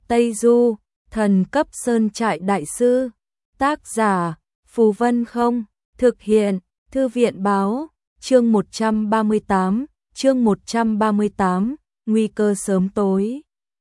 Tây Du, thần cấp sơn trại đại sư. Tác giả, Phù Vân Không, thực hiện, Thư viện báo, chương 138, nguy cơ sớm tối.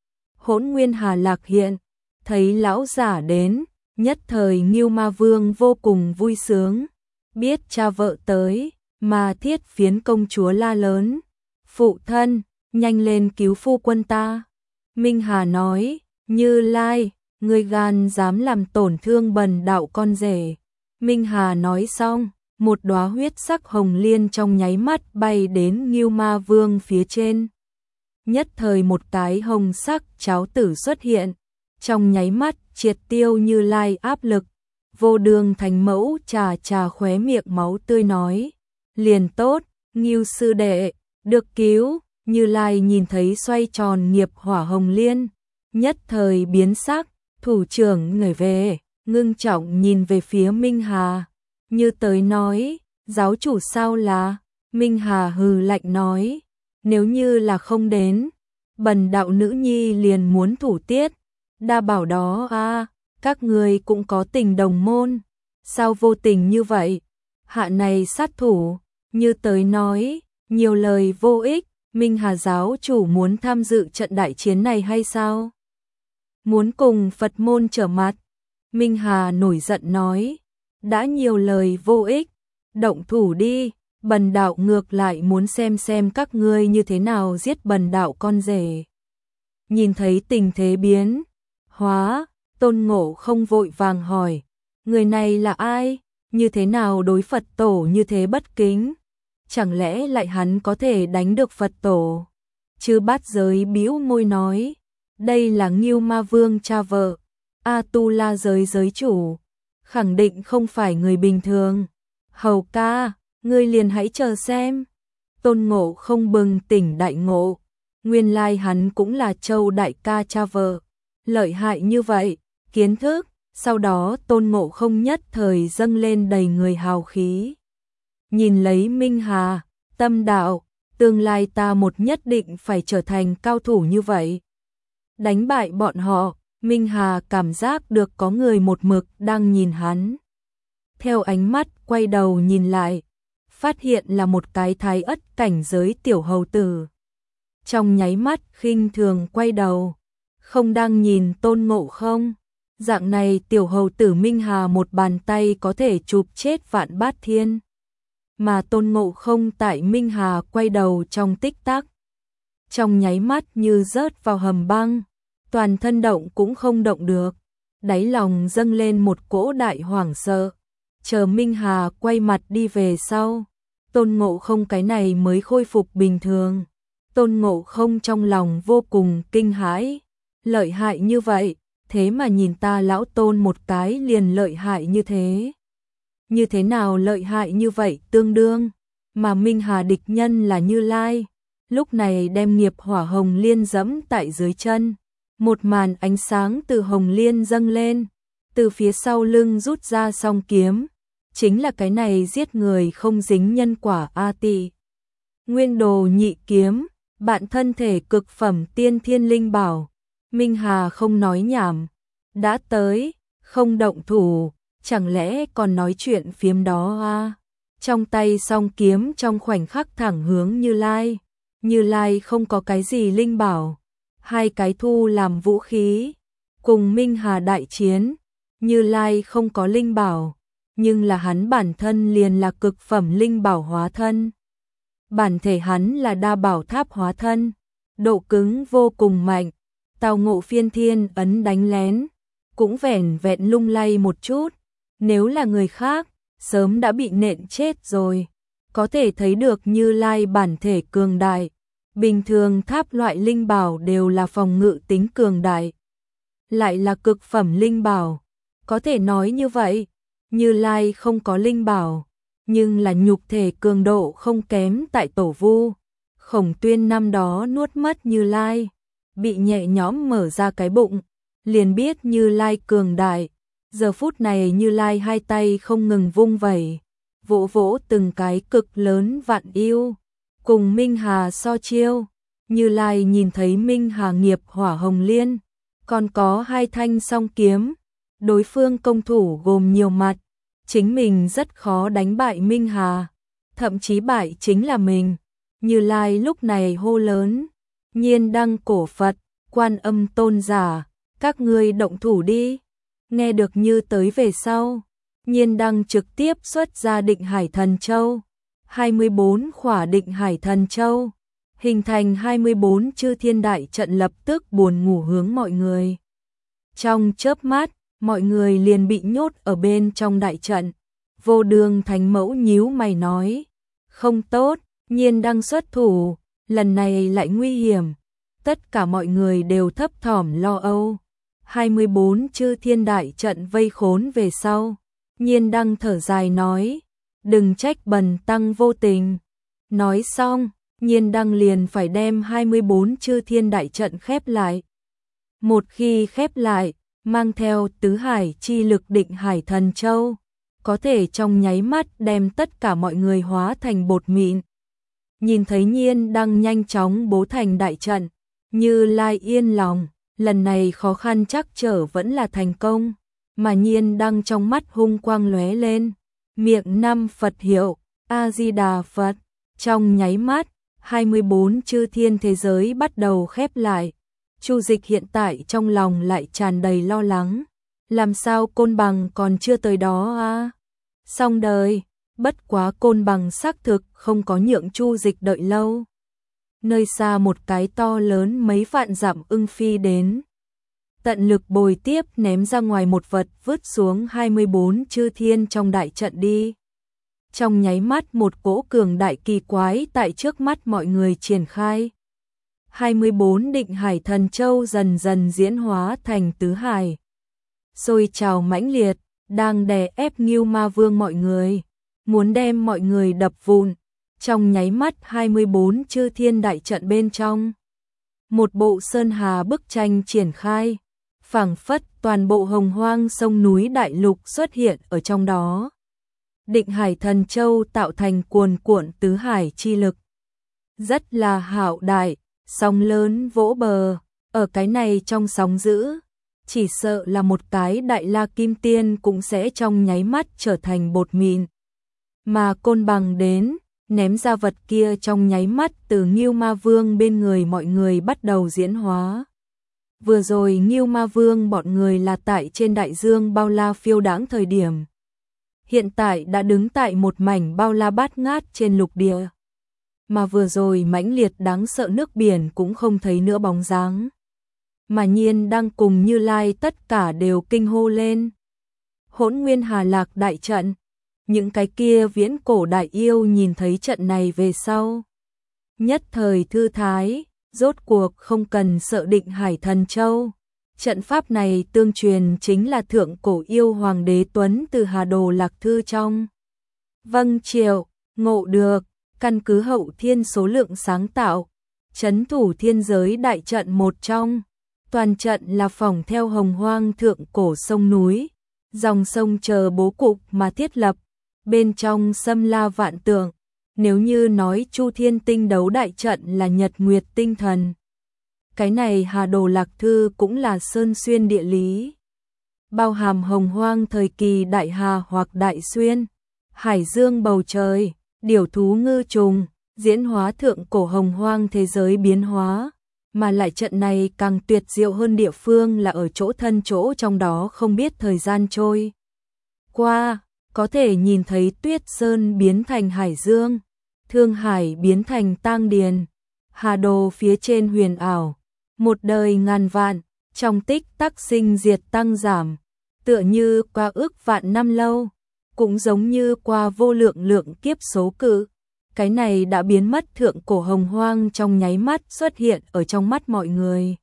Hỗn Nguyên Hà Lạc hiện, thấy lão giả đến, nhất thời Ngưu Ma Vương vô cùng vui sướng, biết cha vợ tới, mà Thiết Phiến công chúa la lớn, phụ thân, nhanh lên cứu phu quân ta. Minh Hà nói, Như Lai, ngươi gan dám làm tổn thương bần đạo con rể. Minh Hà nói xong, một đóa huyết sắc hồng liên trong nháy mắt bay đến Ngưu Ma Vương phía trên. Nhất thời một cái hồng sắc cháo tử xuất hiện, trong nháy mắt triệt tiêu Như Lai áp lực. Vô Đường Thánh Mẫu trà khóe miệng máu tươi nói, liền tốt, Ngưu sư đệ, được cứu. Như Lai nhìn thấy xoay tròn nghiệp hỏa hồng liên, nhất thời biến sắc, thủ trưởng người về, ngưng trọng nhìn về phía Minh Hà, như tới nói, giáo chủ sao là. Minh Hà hừ lạnh nói, nếu như là không đến, bần đạo nữ nhi liền muốn thủ tiết. Đa bảo đó a, các người cũng có tình đồng môn, sao vô tình như vậy? Hạ này sát thủ, như tới nói, nhiều lời vô ích. Minh Hà giáo chủ muốn tham dự trận đại chiến này hay sao? Muốn cùng Phật môn trở mặt? Minh Hà nổi giận nói, đã nhiều lời vô ích, động thủ đi, bần đạo ngược lại muốn xem các ngươi như thế nào giết bần đạo con rể. Nhìn thấy tình thế biến hóa, Tôn Ngộ Không vội vàng hỏi, người này là ai? Như thế nào đối Phật tổ như thế bất kính? Chẳng lẽ lại hắn có thể đánh được Phật tổ? Chư Bát Giới bĩu môi nói, đây là Ngưu Ma Vương cha vợ, A Tu La giới giới chủ, khẳng định không phải người bình thường. Hầu ca, ngươi liền hãy chờ xem. Tôn Ngộ Không bừng tỉnh đại ngộ, nguyên lai hắn cũng là Châu đại ca cha vợ, lợi hại như vậy, kiến thức. Sau đó Tôn Ngộ Không nhất thời dâng lên đầy người hào khí. Nhìn lấy Minh Hà, tâm đạo, tương lai ta một nhất định phải trở thành cao thủ như vậy. Đánh bại bọn họ, Minh Hà cảm giác được có người một mực đang nhìn hắn. Theo ánh mắt quay đầu nhìn lại, phát hiện là một cái thái ất cảnh giới tiểu hầu tử. Trong nháy mắt khinh thường quay đầu, không đang nhìn Tôn Ngộ Không. Dạng này tiểu hầu tử Minh Hà một bàn tay có thể chụp chết vạn bát thiên. Mà Tôn Ngộ Không tại Minh Hà quay đầu trong tích tắc, trong nháy mắt như rớt vào hầm băng, toàn thân động cũng không động được, đáy lòng dâng lên một cỗ đại hoảng sợ. Chờ Minh Hà quay mặt đi về sau, Tôn Ngộ Không cái này mới khôi phục bình thường. Tôn Ngộ Không trong lòng vô cùng kinh hãi, lợi hại như vậy, thế mà nhìn ta lão Tôn một cái liền lợi hại như thế. Như thế nào lợi hại như vậy tương đương, mà Minh Hà địch nhân là Như Lai, lúc này đem nghiệp hỏa hồng liên dẫm tại dưới chân. Một màn ánh sáng từ hồng liên dâng lên, từ phía sau lưng rút ra song kiếm, chính là cái này giết người không dính nhân quả A Tỳ Nguyên Đồ Nhị Kiếm, bạn thân thể cực phẩm tiên thiên linh bảo. Minh Hà không nói nhảm, đã tới, không động thủ, chẳng lẽ còn nói chuyện phiếm đó à? Trong tay song kiếm trong khoảnh khắc thẳng hướng Như Lai. Như Lai không có cái gì linh bảo, hai cái thu làm vũ khí, cùng Minh Hà đại chiến. Như Lai không có linh bảo, nhưng là hắn bản thân liền là cực phẩm linh bảo hóa thân. Bản thể hắn là đa bảo tháp hóa thân, độ cứng vô cùng mạnh. Tào Ngộ Phiên Thiên ấn đánh lén, cũng vẻn vẹn lung lay một chút, nếu là người khác, sớm đã bị nện chết rồi. Có thể thấy được Như Lai bản thể cường đại, bình thường tháp loại linh bảo đều là phòng ngự tính cường đại, lại là cực phẩm linh bảo, có thể nói như vậy. Như Lai không có linh bảo, nhưng là nhục thể cường độ không kém tại Tổ Vu. Khổng Tuyên năm đó nuốt mất Như Lai, bị nhẹ nhõm mở ra cái bụng, liền biết Như Lai cường đại. Giờ phút này Như Lai hai tay không ngừng vung vẩy, vỗ vỗ từng cái cực lớn vạn yêu, cùng Minh Hà so chiêu. Như Lai nhìn thấy Minh Hà nghiệp hỏa hồng liên, còn có 2 thanh song kiếm. Đối phương công thủ gồm nhiều mặt, chính mình rất khó đánh bại Minh Hà, thậm chí bại chính là mình. Như Lai lúc này hô lớn, Nhiên Đăng cổ Phật, Quan Âm tôn giả, các ngươi động thủ đi. Nghe được như tới về sau, Nhiên Đăng trực tiếp xuất ra Định Hải Thần Châu, 24 khỏa Định Hải Thần Châu, hình thành 24 chư thiên đại trận, lập tức buồn ngủ hướng mọi người. Trong chớp mắt, mọi người liền bị nhốt ở bên trong đại trận. Vô Đường Thánh Mẫu nhíu mày nói, không tốt, Nhiên Đăng xuất thủ, lần này lại nguy hiểm. Tất cả mọi người đều thấp thỏm lo âu. 24 chư thiên đại trận vây khốn về sau. Nhiên Đăng thở dài nói, đừng trách bần tăng vô tình. Nói xong, Nhiên Đăng liền phải đem 24 chư thiên đại trận khép lại. Một khi khép lại, mang theo tứ hải chi lực Định Hải Thần Châu, có thể trong nháy mắt đem tất cả mọi người hóa thành bột mịn. Nhìn thấy Nhiên Đăng nhanh chóng bố thành đại trận, Như Lai yên lòng, lần này khó khăn chắc trở vẫn là thành công, mà Nhiên Đăng trong mắt hung quang lóe lên, miệng năm Phật hiệu, A-di-đà Phật, trong nháy mắt, 24 chư thiên thế giới bắt đầu khép lại. Chu Dịch hiện tại trong lòng lại tràn đầy lo lắng, làm sao Côn Bằng còn chưa tới đó à? Xong đời, bất quá Côn Bằng xác thực không có nhượng Chu Dịch đợi lâu. Nơi xa một cái to lớn mấy vạn dặm ưng phi đến, tận lực bồi tiếp ném ra ngoài một vật vứt xuống 24 chư thiên trong đại trận đi. Trong nháy mắt một cỗ cường đại kỳ quái tại trước mắt mọi người triển khai. 24 Định Hải Thần Châu dần dần diễn hóa thành tứ hải, sôi trào mãnh liệt, đang đè ép Ngưu Ma Vương mọi người, muốn đem mọi người đập vụn. Trong nháy mắt 24 chư thiên đại trận bên trong, một bộ sơn hà bức tranh triển khai, phảng phất toàn bộ hồng hoang sông núi đại lục xuất hiện ở trong đó. Định Hải Thần Châu tạo thành cuồn cuộn tứ hải chi lực, rất là hạo đại, sóng lớn vỗ bờ, ở cái này trong sóng dữ, chỉ sợ là một cái đại la kim tiên cũng sẽ trong nháy mắt trở thành bột mịn. Mà Côn Bằng đến, ném ra vật kia trong nháy mắt từ Ngưu Ma Vương bên người mọi người bắt đầu diễn hóa. Vừa rồi Ngưu Ma Vương bọn người là tại trên đại dương bao la phiêu đãng thời điểm, hiện tại đã đứng tại một mảnh bao la bát ngát trên lục địa. Mà vừa rồi mãnh liệt đáng sợ nước biển cũng không thấy nữa bóng dáng. Mà Nhiên Đăng cùng Như Lai tất cả đều kinh hô lên. Hỗn Nguyên Hà Lạc đại trận. Những cái kia viễn cổ đại yêu nhìn thấy trận này về sau, nhất thời thư thái, rốt cuộc không cần sợ Định Hải Thần Châu. Trận pháp này tương truyền chính là thượng cổ yêu hoàng đế Tuấn từ Hà Đồ Lạc Thư trong Vâng Triệu ngộ được, căn cứ hậu thiên số lượng sáng tạo, trấn thủ thiên giới đại trận một trong. Toàn trận là phỏng theo hồng hoang thượng cổ sông núi, dòng sông chờ bố cục mà thiết lập, bên trong xâm la vạn tượng. Nếu như nói Chu Thiên Tinh đấu đại trận là nhật nguyệt tinh thần, cái này Hà Đồ Lạc Thư cũng là sơn xuyên địa lý, bao hàm hồng hoang thời kỳ đại hà hoặc đại xuyên, hải dương bầu trời, điểu thú ngư trùng, diễn hóa thượng cổ hồng hoang thế giới biến hóa. Mà lại trận này càng tuyệt diệu hơn địa phương là ở chỗ thân chỗ trong đó không biết thời gian trôi qua, có thể nhìn thấy Tuyết Sơn biến thành hải dương, Thương Hải biến thành tang điền, Hà Đồ phía trên huyền ảo, một đời ngàn vạn, trong tích tắc sinh diệt tăng giảm, tựa như qua ước vạn năm lâu, cũng giống như qua vô lượng lượng kiếp số cự. Cái này đã biến mất thượng cổ hồng hoang trong nháy mắt xuất hiện ở trong mắt mọi người.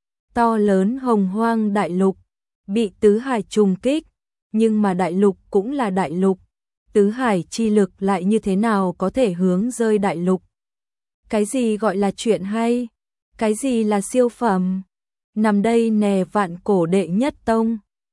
To lớn hồng hoang đại lục, bị tứ hải trùng kích, nhưng mà đại lục cũng là đại lục. Tứ hải chi lực lại như thế nào có thể hướng rơi đại lục? Cái gì gọi là chuyện hay? Cái gì là siêu phẩm? Nằm đây nè vạn cổ đệ nhất tông.